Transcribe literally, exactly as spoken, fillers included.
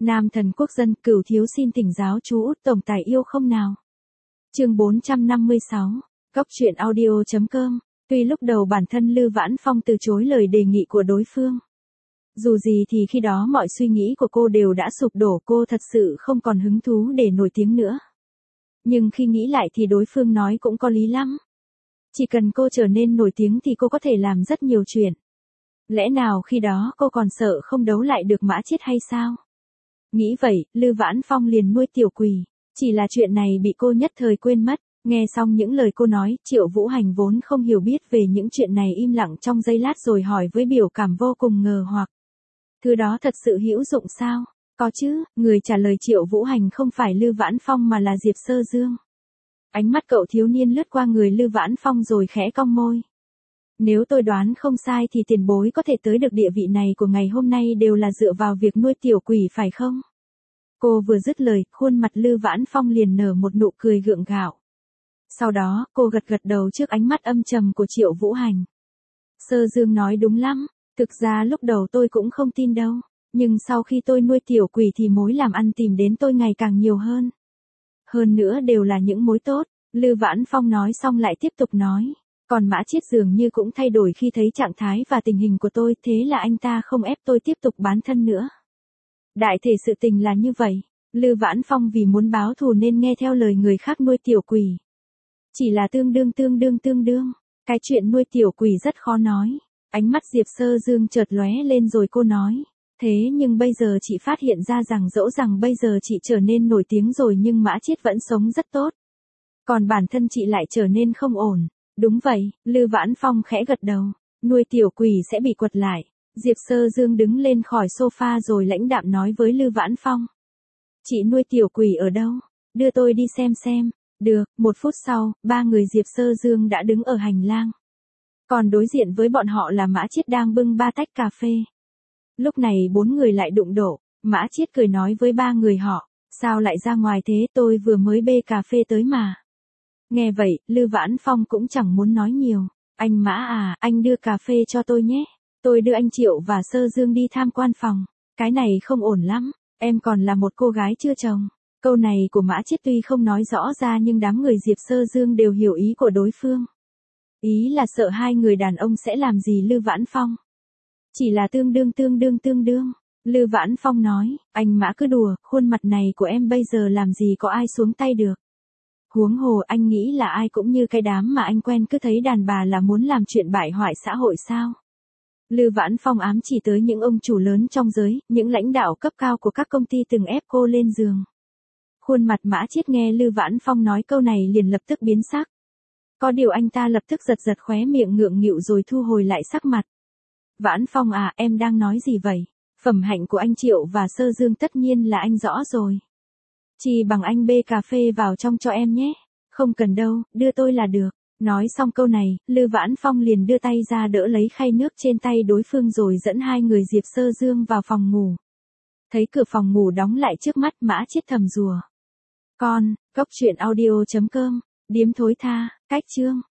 Nam thần quốc dân, Cửu thiếu xin thỉnh giáo chú Út tổng tài yêu không nào. Chương bốn trăm năm mươi sáu, Góc truyện audio chấm com. Tuy lúc đầu bản thân Lư Vãn Phong từ chối lời đề nghị của đối phương. Dù gì thì khi đó mọi suy nghĩ của cô đều đã sụp đổ, cô thật sự không còn hứng thú để nổi tiếng nữa. Nhưng khi nghĩ lại thì đối phương nói cũng có lý lắm. Chỉ cần cô trở nên nổi tiếng thì cô có thể làm rất nhiều chuyện. Lẽ nào khi đó cô còn sợ không đấu lại được Mã Chiết hay sao? Nghĩ vậy, Lư Vãn Phong liền nuôi tiểu quỷ. Chỉ là chuyện này bị cô nhất thời quên mất. Nghe xong những lời cô nói, Triệu Vũ Hành vốn không hiểu biết về những chuyện này im lặng trong giây lát rồi hỏi với biểu cảm vô cùng ngờ hoặc. Thứ đó thật sự hữu dụng sao? Có chứ, người trả lời Triệu Vũ Hành không phải Lư Vãn Phong mà là Diệp Sơ Dương. Ánh mắt cậu thiếu niên lướt qua người Lư Vãn Phong rồi khẽ cong môi. Nếu tôi đoán không sai thì tiền bối có thể tới được địa vị này của ngày hôm nay đều là dựa vào việc nuôi tiểu quỷ phải không? Cô vừa dứt lời, khuôn mặt Lư Vãn Phong liền nở một nụ cười gượng gạo. Sau đó, cô gật gật đầu trước ánh mắt âm trầm của Triệu Vũ Hành. Sơ Dương nói đúng lắm, thực ra lúc đầu tôi cũng không tin đâu, nhưng sau khi tôi nuôi tiểu quỷ thì mối làm ăn tìm đến tôi ngày càng nhiều hơn. Hơn nữa đều là những mối tốt, Lư Vãn Phong nói xong lại tiếp tục nói. Còn Mã Chiết dường như cũng thay đổi khi thấy trạng thái và tình hình của tôi, thế là anh ta không ép tôi tiếp tục bán thân nữa. Đại thể sự tình là như vậy, Lư Vãn Phong vì muốn báo thù nên nghe theo lời người khác nuôi tiểu quỷ. Chỉ là tương đương tương đương tương đương, cái chuyện nuôi tiểu quỷ rất khó nói. Ánh mắt Diệp Sơ Dương chợt lóe lên rồi cô nói. Thế nhưng bây giờ chị phát hiện ra rằng dẫu rằng bây giờ chị trở nên nổi tiếng rồi nhưng Mã Chiết vẫn sống rất tốt. Còn bản thân chị lại trở nên không ổn. Đúng vậy, Lư Vãn Phong khẽ gật đầu. Nuôi tiểu quỷ sẽ bị quật lại. Diệp Sơ Dương đứng lên khỏi sofa rồi lãnh đạm nói với Lư Vãn Phong. Chị nuôi tiểu quỷ ở đâu? Đưa tôi đi xem xem. Được, một phút sau, ba người Diệp Sơ Dương đã đứng ở hành lang. Còn đối diện với bọn họ là Mã Chiết đang bưng ba tách cà phê. Lúc này bốn người lại đụng độ, Mã Chiết cười nói với ba người họ, sao lại ra ngoài thế, tôi vừa mới bê cà phê tới mà. Nghe vậy, Lư Vãn Phong cũng chẳng muốn nói nhiều, anh Mã à, anh đưa cà phê cho tôi nhé, tôi đưa anh Triệu và Sơ Dương đi tham quan phòng, cái này không ổn lắm, em còn là một cô gái chưa chồng. Câu này của Mã Chiết tuy không nói rõ ra nhưng đám người Diệp Sơ Dương đều hiểu ý của đối phương. Ý là sợ hai người đàn ông sẽ làm gì Lư Vãn Phong. Chỉ là tương đương tương đương tương đương. Lư Vãn Phong nói, anh Mã cứ đùa, khuôn mặt này của em bây giờ làm gì có ai xuống tay được. Huống hồ anh nghĩ là ai cũng như cái đám mà anh quen cứ thấy đàn bà là muốn làm chuyện bại hoại xã hội sao. Lư Vãn Phong ám chỉ tới những ông chủ lớn trong giới, những lãnh đạo cấp cao của các công ty từng ép cô lên giường. Khuôn mặt Mã Chiết nghe Lư Vãn Phong nói câu này liền lập tức biến sắc. Có điều anh ta lập tức giật giật khóe miệng ngượng nghịu rồi thu hồi lại sắc mặt. Vãn Phong à, em đang nói gì vậy? Phẩm hạnh của anh Triệu và Sơ Dương tất nhiên là anh rõ rồi. Chỉ bằng anh bê cà phê vào trong cho em nhé. Không cần đâu, đưa tôi là được. Nói xong câu này, Lư Vãn Phong liền đưa tay ra đỡ lấy khay nước trên tay đối phương rồi dẫn hai người Diệp Sơ Dương vào phòng ngủ. Thấy cửa phòng ngủ đóng lại trước mắt, Mã Chiết thầm rùa. Con, góc truyện audio chấm com, điếm thối tha, cách chương.